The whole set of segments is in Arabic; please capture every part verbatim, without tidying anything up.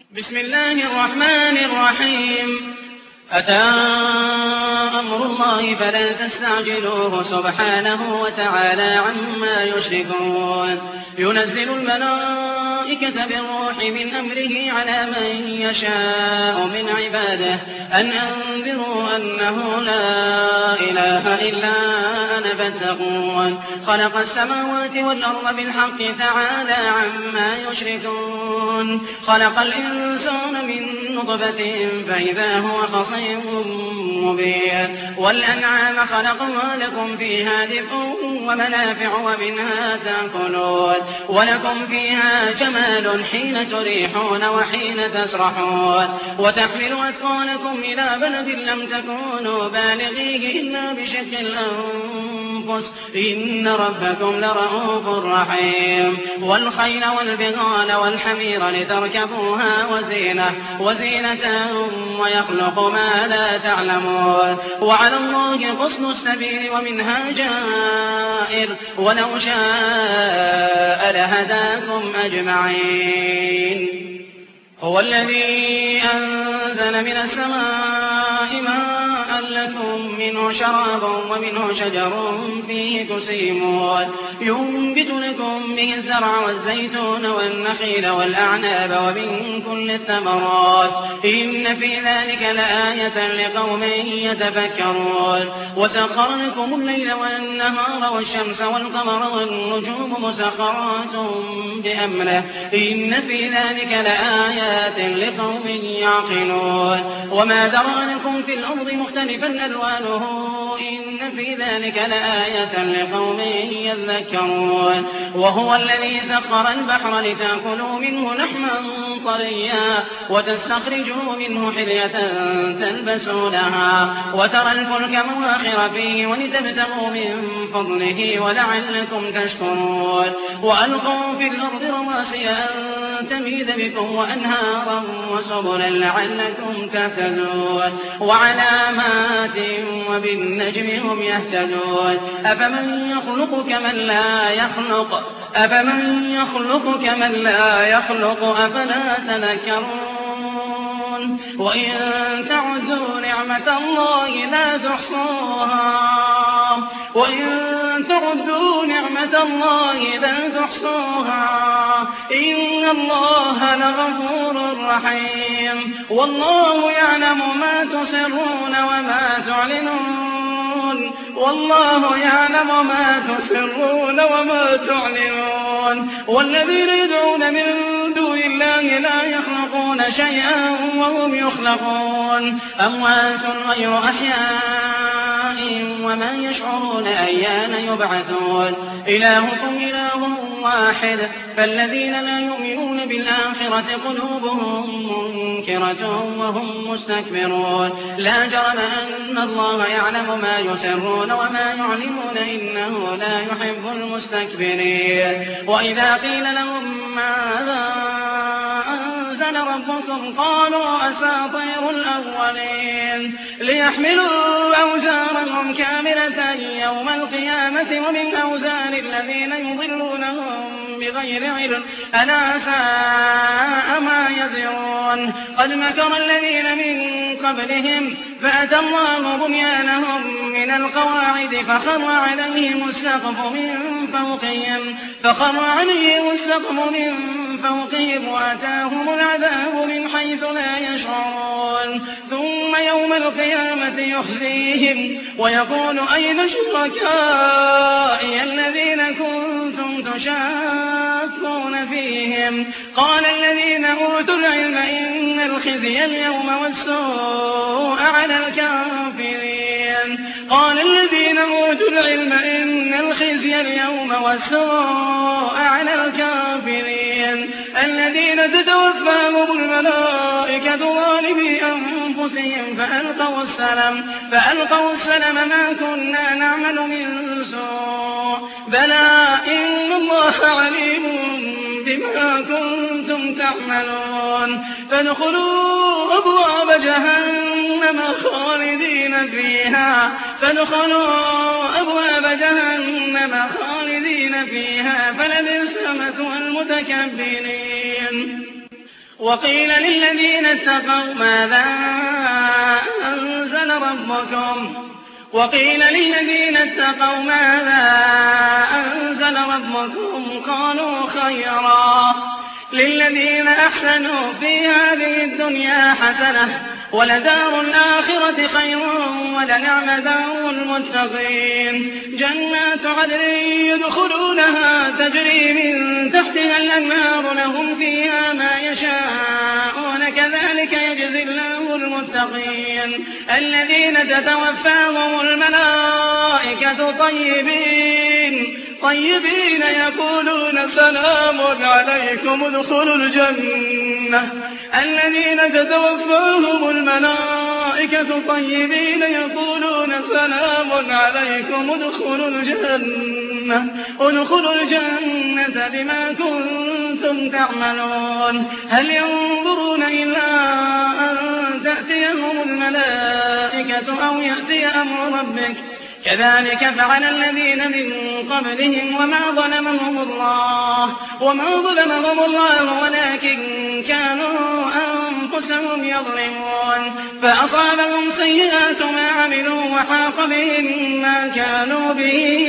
بسم الله الرحمن الرحيم أتى أمر الله فلا تستعجلوه سبحانه وتعالى عما يشركون ينزل الملائكة بالروح من أمره على من يشاء من عباده أن أنذروا أنه لا إله إلا أنا فاتقون خلق السماوات والأرض بالحق تعالى عما يشركون خلق الإنسان من نطفة فإذا هو خصيم مبين والأنعام خلقها لكم فيها دفء ومنافع ومنها تأكلون ولكم فيها جمال حين تريحون وحين تسرحون وتحمل أثقالكم إلى بلد لم تكونوا بالغيه إلا بشق الأنفس إن ربكم لرءوف رحيم والخيل والبغال والحمير لتركبوها وزينة وزينة ويخلق ما لا تعلمون وعلى الله قصد السبيل ومنها جائر ولو شاء لهداكم أجمعين هو الذي أنزل من السماء ماء لكم منه شراب ومنه شجر فيه تسيمون ينبت لكم به الزرع والزيتون والنخيل والأعناب ومن كل الثمرات إن في ذلك لآية لقوم يتفكرون وسخر لكم الليل والنهار والشمس والقمر والنجوم مسخرات بأمره إن في ذلك لآيات لقوم يعقلون وما ذرأ لكم في الأرض مختلفا ألوانه إن في ذلك لآية لقوم يذكرون وهو الذي سخر البحر لتأكلوا منه لحما طريا وتستخرجوا منه حلية تلبسونها وترى الفلك مواخر فيه ولتبتغوا من فضله ولعلكم تشكرون وألقوا في الأرض رواسي أن تميد بكم وأنهارا وسبلا لعلكم تهتدون وعلامات وبالنجم هم يهتدون أفمن يخلق كمن لا يخلق أفمن يخلق كمن لا يخلق أفلا تذكرون وإن تعدوا نعمة الله لا تحصوها وإن تعدوا نعمة الله لا تحصوها إن الله لغفور رحيم والله يعلم ما تسرون وما تعلنون والله يعلم ما تسرون وما تعلنون والذين يدعون من دون الله لا يخلقون شيئا وهم يخلقون أموات غير أحياء وما يشعرون أيان يبعثون إلهكم إله واحد فالذين لا يؤمنون بالآخرة قلوبهم منكرة وهم مستكبرون لا جرم أن الله يعلم ما يسرون وما يعلمون إنه لا يحب المستكبرين وإذا قيل لهم ماذا أنزل ربكم قالوا أساطير الأولين ليحملوا أوزارهم كاملة يوم القيامة ومن أوزار الذين يضلونهم بغير علم ألا ساء ما يزرون قد مكر الذين من قبلهم فأتى الله بنيانهم من القواعد فخر عليهم السقف من فوقهم فخر عليهم السقف من فوقهم وأتاهم العذاب من حيث لا يشعرون ثم يوم القيامة يخزيهم ويقول أين شركائي الذين كنتم تشاكون فيهم قال الذين أوتوا العلم إن الخزي اليوم والسوء على الكافرين قال الذين أوتوا العلم إن الخزي اليوم والسوء على الكافرين الذين تتوفاهم الملائكة ظالمي أنفسهم فألقوا السلم فألقوا السلم ما كنا نعمل من سوء بلى إن الله عليم بما كنتم تعملون فادخلوا أبواب جهنم خالدين فيها فادخلوا أبواب جهنم خالدين فيها فلبئس مثوى المتكبرين وقيل للذين اتقوا ماذا أنزل ربكم وقيل للذين اتقوا ماذا أنزل ربكم قالوا خيرا للذين أحسنوا في هذه الدنيا حسنة ولدار الآخرة خير ولنعم دار المتقين جنات عدن يدخلونها تجري من تحتها الأنهار لهم فيها ما يشاءون كذلك يجزي الله المتقين الذين تتوفاهم الملائكة طيبين طيبين يقولون سلام عليكم ادخلوا الجنة الذين تتوفاهم الملائكة طيبين يقولون سلام عليكم ادخلوا الجنة ادخلوا الجنة بما كنتم تعملون هل ينظرون إلا أن تأتيهم الملائكة أو يأتي أمر ربك كذلك فعل الذين من قبلهم وما ظلمهم الله وما ظلمهم الله ولكن كانوا أنفسهم يظلمون فأصابهم سيئات ما عملوا وحاق بهم ما كانوا به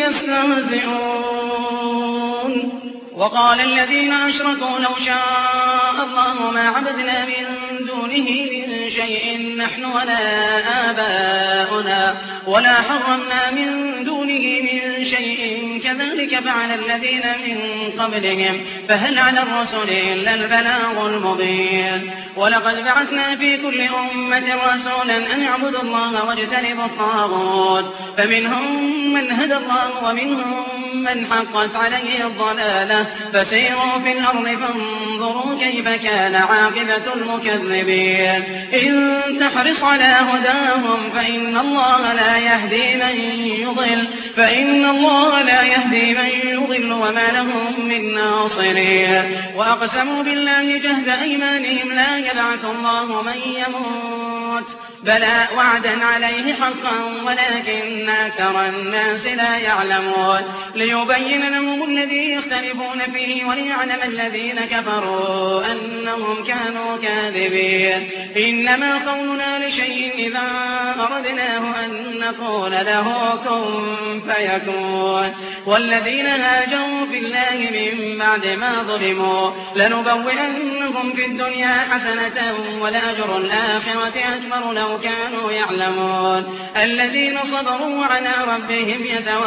يستهزئون وقال الذين أشركوا لو شاء الله ما عبدنا من دونه من شيء نحن ولا آباؤنا ولا حرمنا من دونه من شيء كذلك فعل الذين من قبلهم فهل على الرسل إلا البلاغ المبين ولقد بعثنا في كل أمة رسولا أن اعبدوا الله واجتنبوا الطاغوت فمنهم من هدى الله ومنهم من حقت عليه الضلالة فسيروا في الأرض فانظروا كيف كان عاقبة المكذبين إن تحرص على هداهم فإن الله لا يهدي من يضل فإن الله لا يهدي من يضل وما لهم من ناصرين وأقسموا بالله جهد أيمانهم لا يبعث الله من يموت بلى وعدا عليه حقا ولكن أكثر الناس لا يعلمون ليبين لهم الذي يختلفون فيه وليعلم الذين كفروا أنهم كانوا كاذبين إنما قولنا لشيء إذا أردناه أن نقول له كن فيكون والذين هاجروا في الله من بعد ما ظلموا لنبوئنهم في الدنيا حسنة ولأجر الآخرة أكبر لو كانوا يعلمون الذين صبروا على ربهم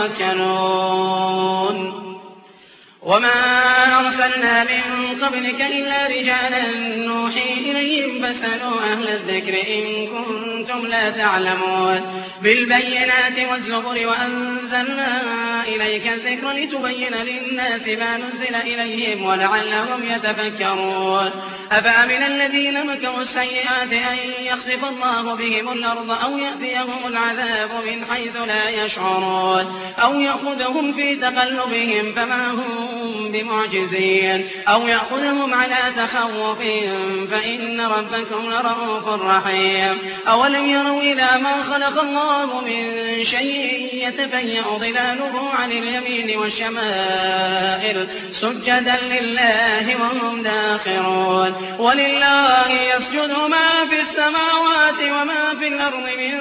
يتوكلون وما أرسلنا من قبلك إلا رجالا نوحي إليهم فاسألوا أهل الذكر إن كنتم لا تعلمون بالبينات والزبر وأنزلنا إليك الذكر لتبين للناس ما نزل إليهم ولعلهم يتفكرون أفأمن الذين مكروا السيئات أن يخسف الله بهم الأرض أو يأتيهم العذاب من حيث لا يشعرون أو يأخذهم في تقلبهم فما هم بمعجزين أو يأخذهم على تخوف فإن ربكم لرؤوف رحيم أولم يروا إلى ما خلق الله من شيء يتفيأ ظلاله عن اليمين والشمائل سجدا لله وهم داخرون ولله يسجد ما في السماوات وما في الأرض من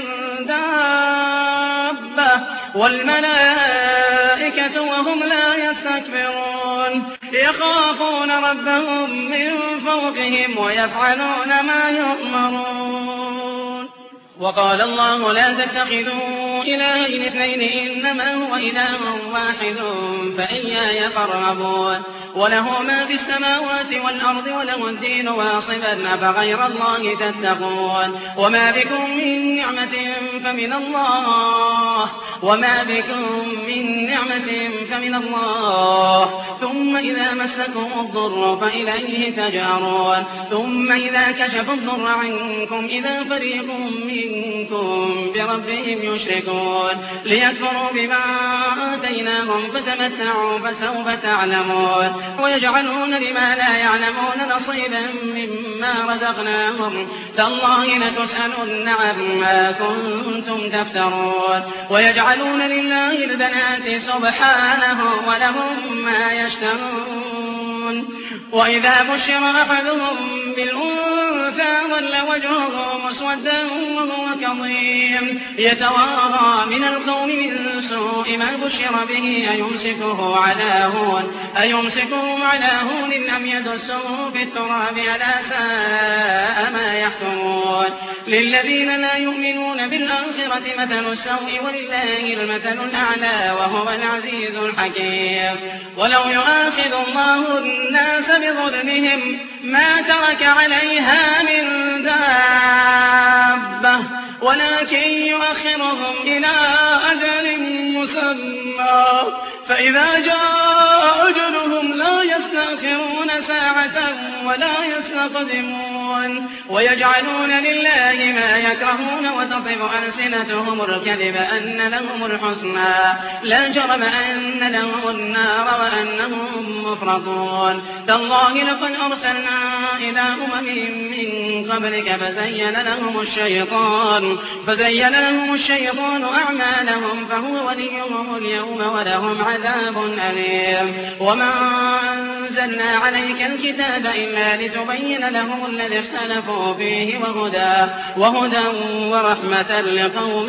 دابة والملائكة وهم لا يستكبرون يخافون ربهم من فوقهم ويفعلون ما يؤمرون وقال الله لا تتخذوا إلهين اثنين إنما هو إله واحد فإياي فارهبون وله ما في السماوات والأرض وله الدين واصبا أفغير الله تتقون وما بكم من نعمة فمن الله وما بكم من نعمة فمن الله ثم إذا مسكم الضر فإليه تجارون ثم إذا كشف الضر عنكم إذا فريق منكم بربهم يشركون ليكفروا بما آتيناهم فتمتعوا فسوف تعلمون ويجعلون لما لا يعلمون نصيبا مما رزقناهم تالله لتسألن عما كنتم تفترون ويجعلون لله البنات سبحانه ولهم ما يشتهون وإذا بشر أحدهم بالأنثى ظل وجهه مسودا وهو كظيم يتوارى من القوم من سوء ما بشر به أيمسكه على هون أيمسكه على هون أم يدسه في التراب ألا ساء ما يحكمون للذين لا يؤمنون بالآخرة مثل السوء ولله المثل الأعلى وهو العزيز الحكيم ولو يؤاخذ الله الناس بظلمهم ما ترك عليها من دابة ولكن يؤخرهم إلى أجل مسمى فإذا جاء أجلهم لا يستأخرون ساعة ولا يستقدمون ويجعلون لله ما يكرهون وتصف ألسنتهم الكذب أن لهم الحسنى لا جرم أن لهم النار وأنهم مفرطون تالله لقد أرسلنا إلى أمم من قبلك فزين لهم الشيطان فزين لهم الشيطان أعمالهم فهو وليهم اليوم ولهم عذاب أليم وما أنزلنا عليك الكتاب إلا لتبين لهم الذي اختلفوا فيه وهدى, وهدى ورحمة لقوم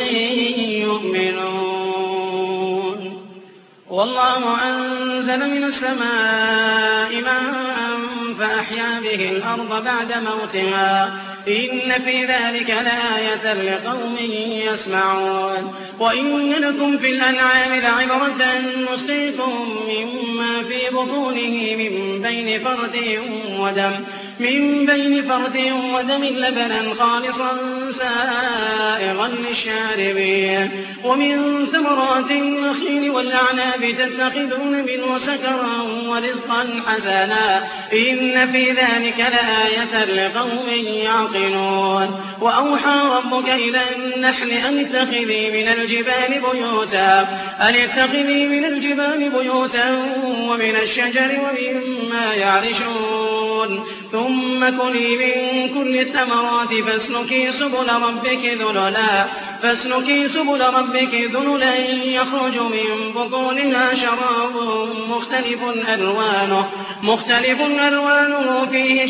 يؤمنون والله أنزل من السماء ماء فأحيا به الأرض بعد موتها إن في ذلك لآية لقوم يسمعون وإن لكم في الأنعام لعبرة نسقيكم مما في بطونه من بين فرث ودم من بين فرث ودم لبنا خالصا سائغا للشاربين ومن ثمرات النخيل والأعناب تتخذون منه سكرا ورزقا حسنا إن في ذلك لآية لقوم يعقلون وأوحى ربك إلى النحل أن اتخذي من الجبال بيوتا أن اتخذي من الجبال بيوتا ومن الشجر ومما يعرشون ثم كلي من كل الثمرات فاسلكي سبل ربك ذللا فاسلكي سبل ربك ذللا يخرج من بطونها شراب مختلف ألوانه مختلف ألوانه فيه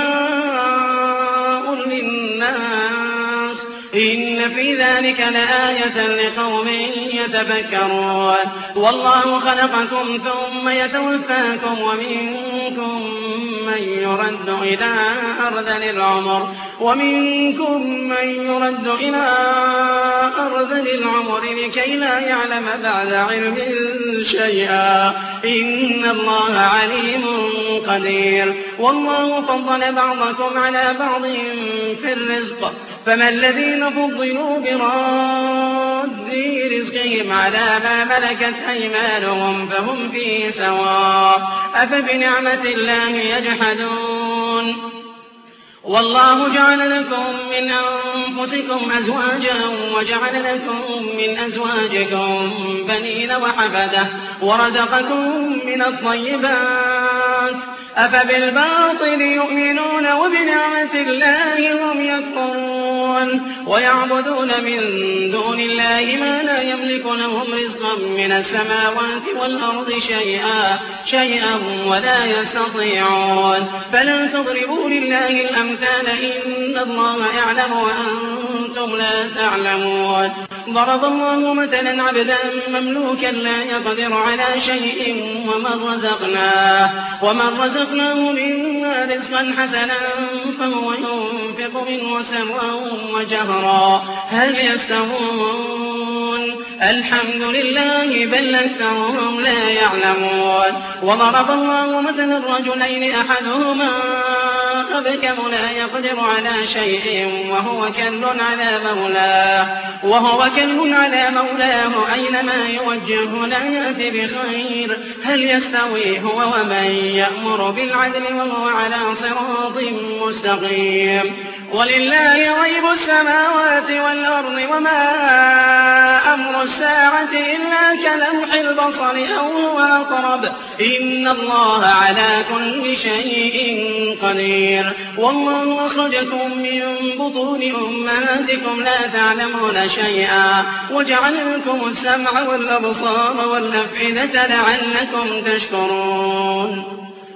شفاء للناس إن في ذلك لآية لقوم يتفكرون والله خلقكم ثم يتوفاكم ومنكم من يرد إلى أرذل العمر ومنكم من يرد إلى أرذل العمر لكي لا يعلم بعد علم شيئا إن الله عليم قدير والله فضل بعضكم على بعض في الرزق فما الذين فضلوا براد رزقهم على ما ملكت أيمانهم فهم فيه سواء أفبنعمة الله يجحدون والله جعل لكم من أنفسكم أزواجا وجعل لكم من أزواجكم بنين وحفدة ورزقكم من الطيبات أفبالباطل يؤمنون وبنعمة الله هم يكفرون ويعبدون من دون الله ما لا يملك لهم رزقا من السماوات والأرض شيئا شيئا ولا يستطيعون فلا تضربوا لله الأمثال إن الله يعلم وأنتم لا تعلمون ضرب الله مثلا عبدا مملوكا لا يقدر على شيء ومن رزقناه ومن رزقناه منا رزقا حسنا فهو ينفق منه سرا وجهرا هل يستوون الحمد لله بل أكثرهم لا يعلمون وضرب الله مثلا الرجلين أحدهما أبكم لا يقدر على شيء وهو كل على مولاه وهو كل على مولاه أينما يوجهه لا يأتي بخير هل يستوي هو ومن يأمر بالعدل وهو على صراط مستقيم ولله غيب السماوات والأرض وما أمر الساعة إلا كلمح البصر أو هو أقرب إن الله على كل شيء قدير والله أخرجكم من بطون أمهاتكم لا تعلمون شيئا وجعل لكم السمع والأبصار والأفئدة لعلكم تشكرون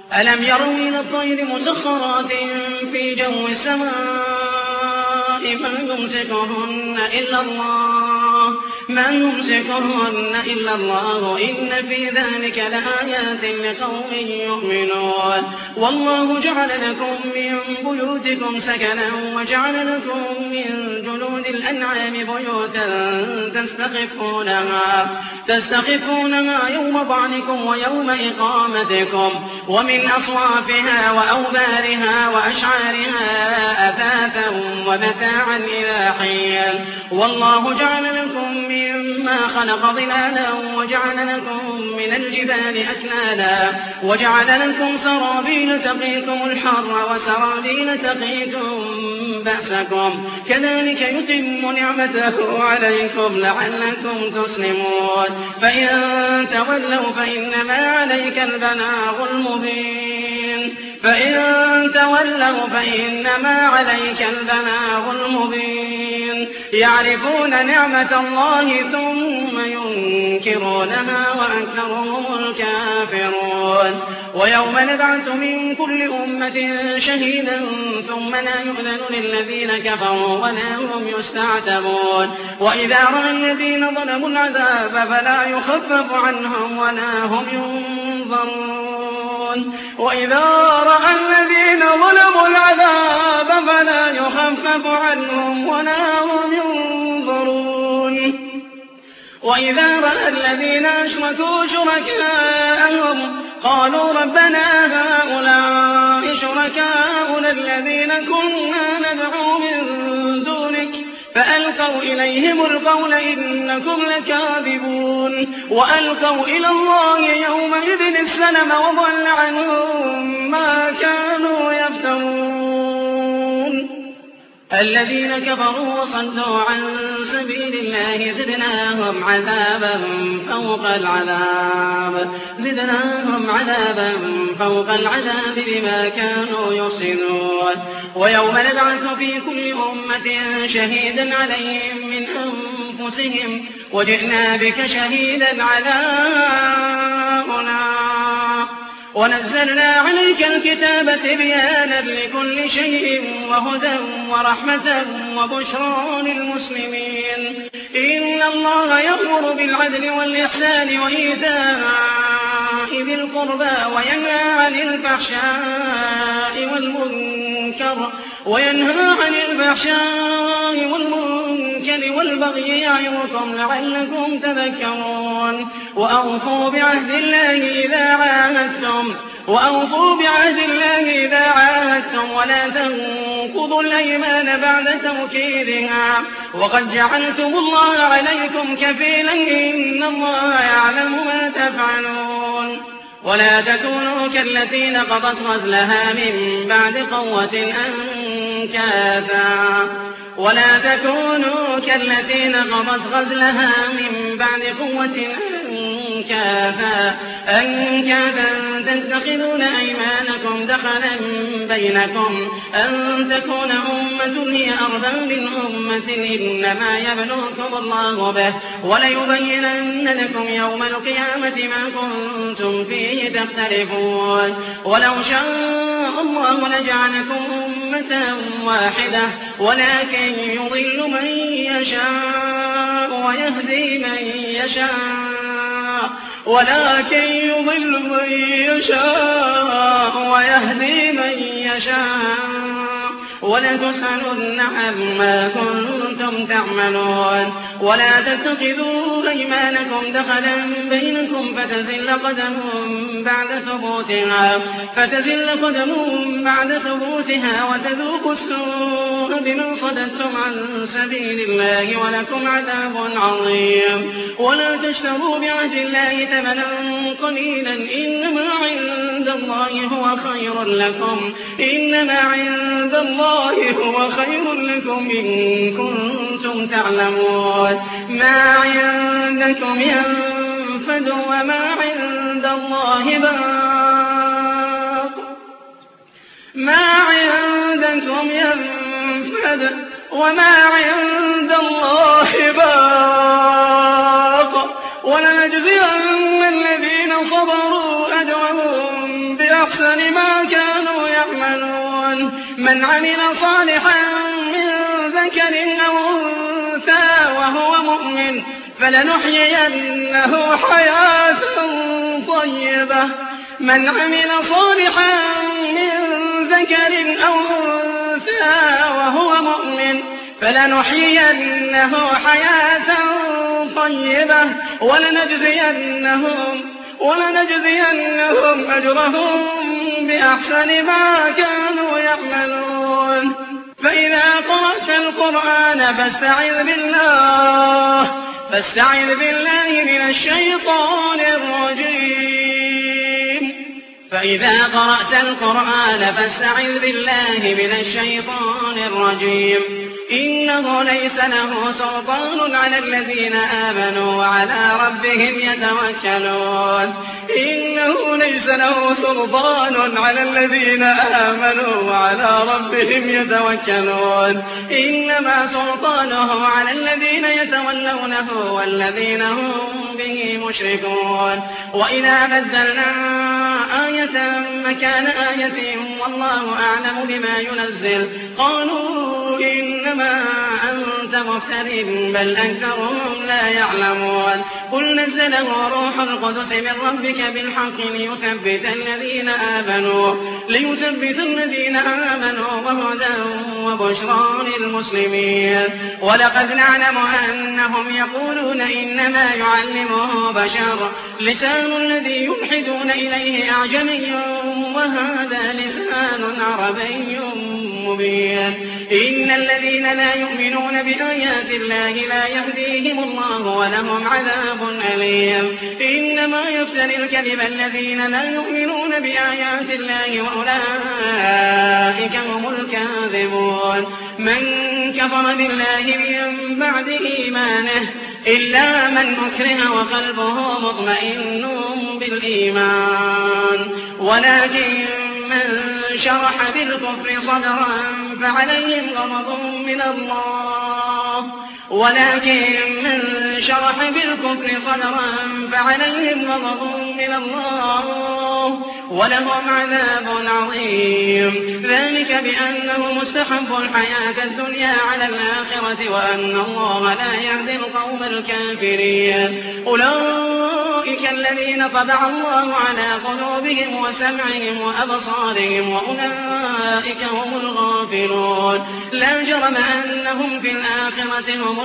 ألم يروا إلى الطير مسخرات في جو السماء ما يمسكهن إلا الله ما يمسكهن إلا الله إن في ذلك لآيات لقوم يؤمنون والله جعل لكم من بيوتكم سكنا وجعل لكم من جلود الأنعام بيوتا تستخفونها تستخفونها يوم ضعنكم ويوم إقامتكم ومن أصوافها وأوبارها وأشعارها أثاثا ومتاعا إلى حين والله جعل لكم مما خلق ظلالا وجعل لكم من الجبال أكنانا وجعل لكم سرابيل تقيكم الحر وسرابيل تقيكم بأسكم كذلك يتم نعمته عليكم لعلكم تسلمون فإن تولوا فإنما عليك البلاغ المبين فإن تولوا فإنما عليك البلاغ المبين يعرفون نعمة الله ثم ينكرونها وأكثرهم الكافرون ويوم نبعث من كل أمة شهيدا ثم لا يؤذن للذين كفروا ولا هم يستعتبون وإذا رأى الذين ظلموا العذاب فلا يخفف عنهم ولا هم ينظرون وإذا رأى الذين ظلموا العذاب فلا يخفف عنهم ولا هم ينظرون وإذا رأى الذين أشركوا شركاءهم قالوا ربنا هؤلاء شركاؤنا الذين كنا ندعو من دونك فألقوا إليهم القول إنكم لكاذبون وألقوا إلى الله يومئذ السلم وضل عنهم ما كانوا يفترون الذين كفروا وصدوا عن سبيل الله زدناهم عذابا فوق العذاب زدناهم عذابا فوق العذاب بما كانوا يفسدون ويوم نبعث في كل أمة شهيدا عليهم من أنفسهم وجئنا بك شهيدا على هؤلاء ونزلنا عليك الكتاب تبيانا لكل شيء وهدى ورحمة وبشرى للمسلمين إن الله يأمر بالعدل والإحسان وإيتاء ذي القربى وينهى عن الفحشاء والمنكر وينهى عن الفحشاء والمنكر والبغي يعظكم لعلكم تذكرون وأوفوا بعهد الله إذا عاهدتم وأوفوا بعهد الله إذا عاهدتم ولا تنقضوا الأيمان بعد توكيدها وقد جعلتم الله عليكم كفيلا إن الله يعلم ما تفعلون ولا تكونوا كالتي نقضت غزلها من بعد قوة أنكاثا ولا تكونوا كالتي نقضت غزلها من بعد قوة أنكاثا أنكاثا تتخذون أيمانكم دخلا بينكم أن تكون أمة هي أربى من أمة إنما يبلوكم الله به وليبينن لكم يوم القيامة ما كنتم فيه تختلفون ولو شاء الله لجعلكم أمة واحدة ولكن يضل من يشاء ويهدي من يشاء ولكن يضل من يشاء ويهدي من يشاء ولتسألن عما كنتم تعملون ولا تتخذوا أيمانكم دخلا بينكم فتزل قدم بعد ثبوتها فتزل قدم بعد ثبوتها وتذوقوا السوء بما صددتم عن سبيل الله ولكم عذاب عظيم ولا تشتروا بعهد الله ثمنا قليلا إنما عند الله هو خير لكم إنما عند الله هو خير لكم إن كنتم تعلمون ما عندكم ينفد وما عند الله باق ما عندكم ينفد وما عند الله باق ولنجزين الذين صبروا أجرهم بأحسن بأحسن ما كانوا يعملون من عمل صالحا من ذكر أو أنثى وهو مؤمن فلنحيينه حياة طيبة من عمل صالحا من ذكر أو أنثى وهو مؤمن فلنحيينه حياة طيبة ولنجزينهم ولنجزينهم أجرهم بأحسن ما كانوا يعملون فإذا قرأت القرآن فاستعذ بالله فاستعذ بالله من الشيطان الرجيم فإذا قرأت القرآن فاستعذ بالله من الشيطان الرجيم إنه ليس له سلطان على الذين آمنوا وعلى ربهم يتوكلون إنه ليس له سلطان على الذين آمنوا وعلى ربهم يتوكلون إنما سلطانه على الذين يتولونه والذين هم به مشركون وإذا بدلنا آية مكان آية والله أعلم بما ينزل قالوا إنما أنت مفتر بل أكثرهم لا يعلمون قل نزله روح القدس من ربك بالحق ليثبت الذين آمنوا ليثبت الذين آمنوا وهدى وبشرى للمسلمين ولقد نعلم أنهم يقولون إنما يعلمه بشر لسان الذي يلحدون إليه أعجمي وهذا لسان عربي مبين إن الذين لا يؤمنون بآيات الله لا يهديهم الله ولهم عذاب أليم إنما يفتري الكذب الذين لا يؤمنون بآيات الله وأولئك هم الكاذبون من كفر بالله من بعد إيمانه إلا من أكره وقلبه مطمئن بالإيمان ولكن من شرح بالكفر صدرا فعليهم غضب من الله ولكن من شرح بالكفر صدرا فعليهم غضب من الله ولهم عذاب عظيم ذلك بأنه مستحب الحياة الدنيا على الآخرة وأن الله لا يهدي القوم الكافرين أولئك الذين طبع الله على قلوبهم وسمعهم وأبصارهم وأولئك هم الغافلون لا جرم أنهم في الآخرة هم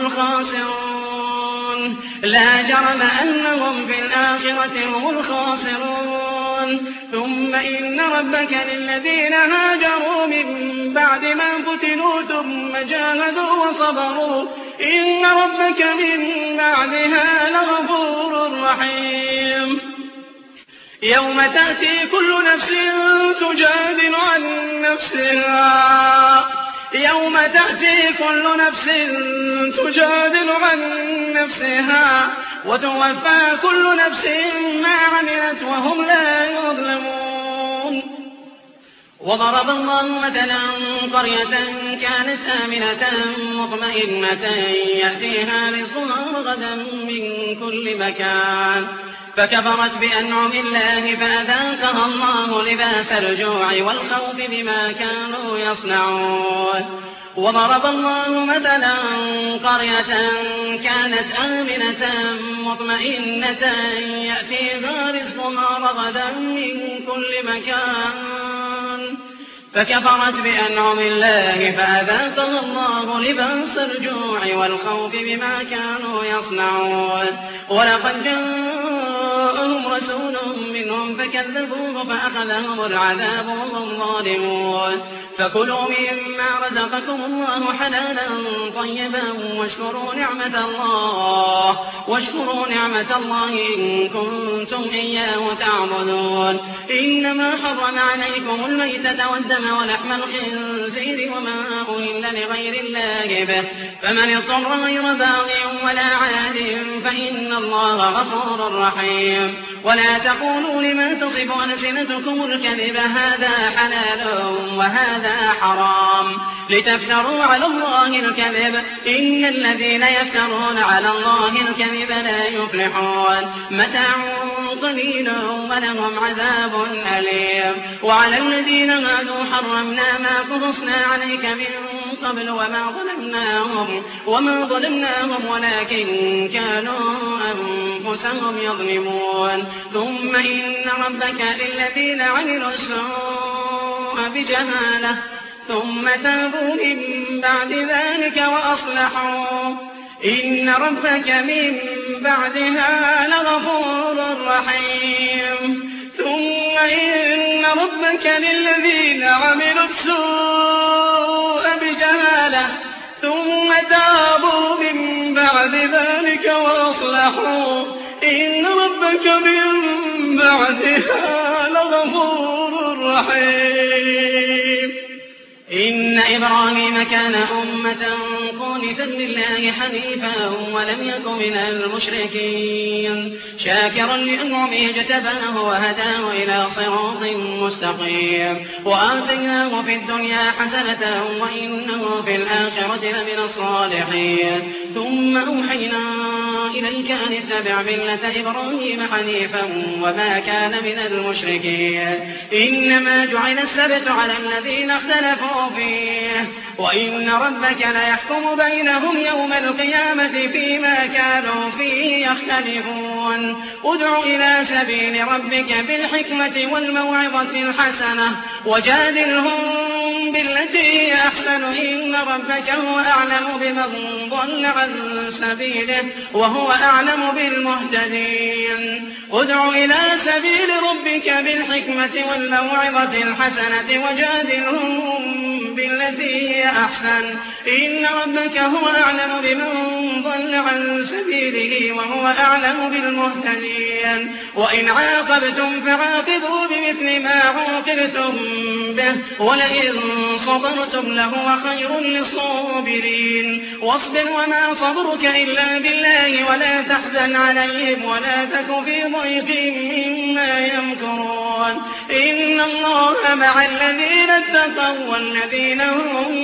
الخاسرون لا جرم أنهم في الآخرة هم الخاسرون ثم إن ربك للذين هاجروا من بعد ما فتنوا ثم جاهدوا وصبروا إن ربك من بعدها لغفور رحيم يوم تأتي كل نفس تجادل عن نفسها يوم تأتي كل نفس تجادل عن نفسها وتوفى كل نفس ما عملت وهم لا يظلمون وضرب الله مثلا قرية كانت آمنة مطمئنة يأتيها رزقها رغدا من كل مكان فكفرت بأنعم الله فأذاقها الله لباس الجوع والخوف بما كانوا يصنعون وضرب الله مثلا قرية كانت آمنة مطمئنة يأتيها رزقها رغدا من كل مكان فكفرت بأنعم الله فأذاقها الله لباس الجوع والخوف بما كانوا يصنعون ولقد جاءهم رسول منهم فكذبوه فأخذهم العذاب وهم ظالمون فكلوا مما رزقكم الله حلالا طيبا واشكروا نعمة الله واشكروا نعمة الله إن كنتم إياه تعبدون إنما حرم عليكم الميتة والدم ولحم الخنزير وما أهل لغير الله به فمن اضطر غير باغ ولا عاد فإن الله غفور رحيم ولا تقولوا لما تصف ألسنتكم الكذب هذا حلال وهذا حرام لتفتروا على الله الكذب إن الذين يفترون على الله الكذب لا يفلحون متاع قليلا ولهم عذاب أليم. وعلى الذين هادوا حرمنا ما قصصنا عليك من قبل وما ظلمناهم, وما ظلمناهم ولكن كانوا أنفسهم يظلمون. ثم إن ربك للذين عملوا السوء بجهالة ثم تابوا من بعد ذلك وأصلحوا إن ربك من بعدها لغفور رحيم. ثم إن ربك للذين عملوا السوء بجهالة ثم تابوا من بعد ذلك وأصلحوا إن ربك من بعدها لغفور رحيم. إن إبراهيم كان أمة قانتا لله حنيفا ولم يك من المشركين شاكرا لأنعمه اجتباه وهداه إلى صراط مستقيم. وآتيناه في الدنيا حسنة وإنه في الآخرة لمن الصالحين. ثم أوحينا إليك أن اتبع ملة إبراهيم حنيفا وما كان من المشركين. إنما جعل السبت على الذين اختلفوا فيه وإن ربك ليحكم بينهم يوم القيامة فيما كانوا فيه يختلفون. ادع إلى سبيل ربك بالحكمة والموعظة الحسنة وجادلهم بالتي هي أحسن إن ربك هو أعلم بمن ضل عن سبيله وهو أعلم بالمهتدين. ادع إلى سبيل ربك بالحكمة والموعظة الحسنة وجادلهم بالتي هي أحسن إن ربك هو أعلم بمن ضل عن سبيله وهو أعلم بالمهتدين. وإن عاقبتم فعاقبوا بمثل ما عوقبتم به ولئن صبرتم لهو خير للصابرين. واصبر وما صبرك إلا بالله ولا تحزن عليهم ولا تك في ضيق مما يمكرون. إن الله مع الذين اتقوا والذين هم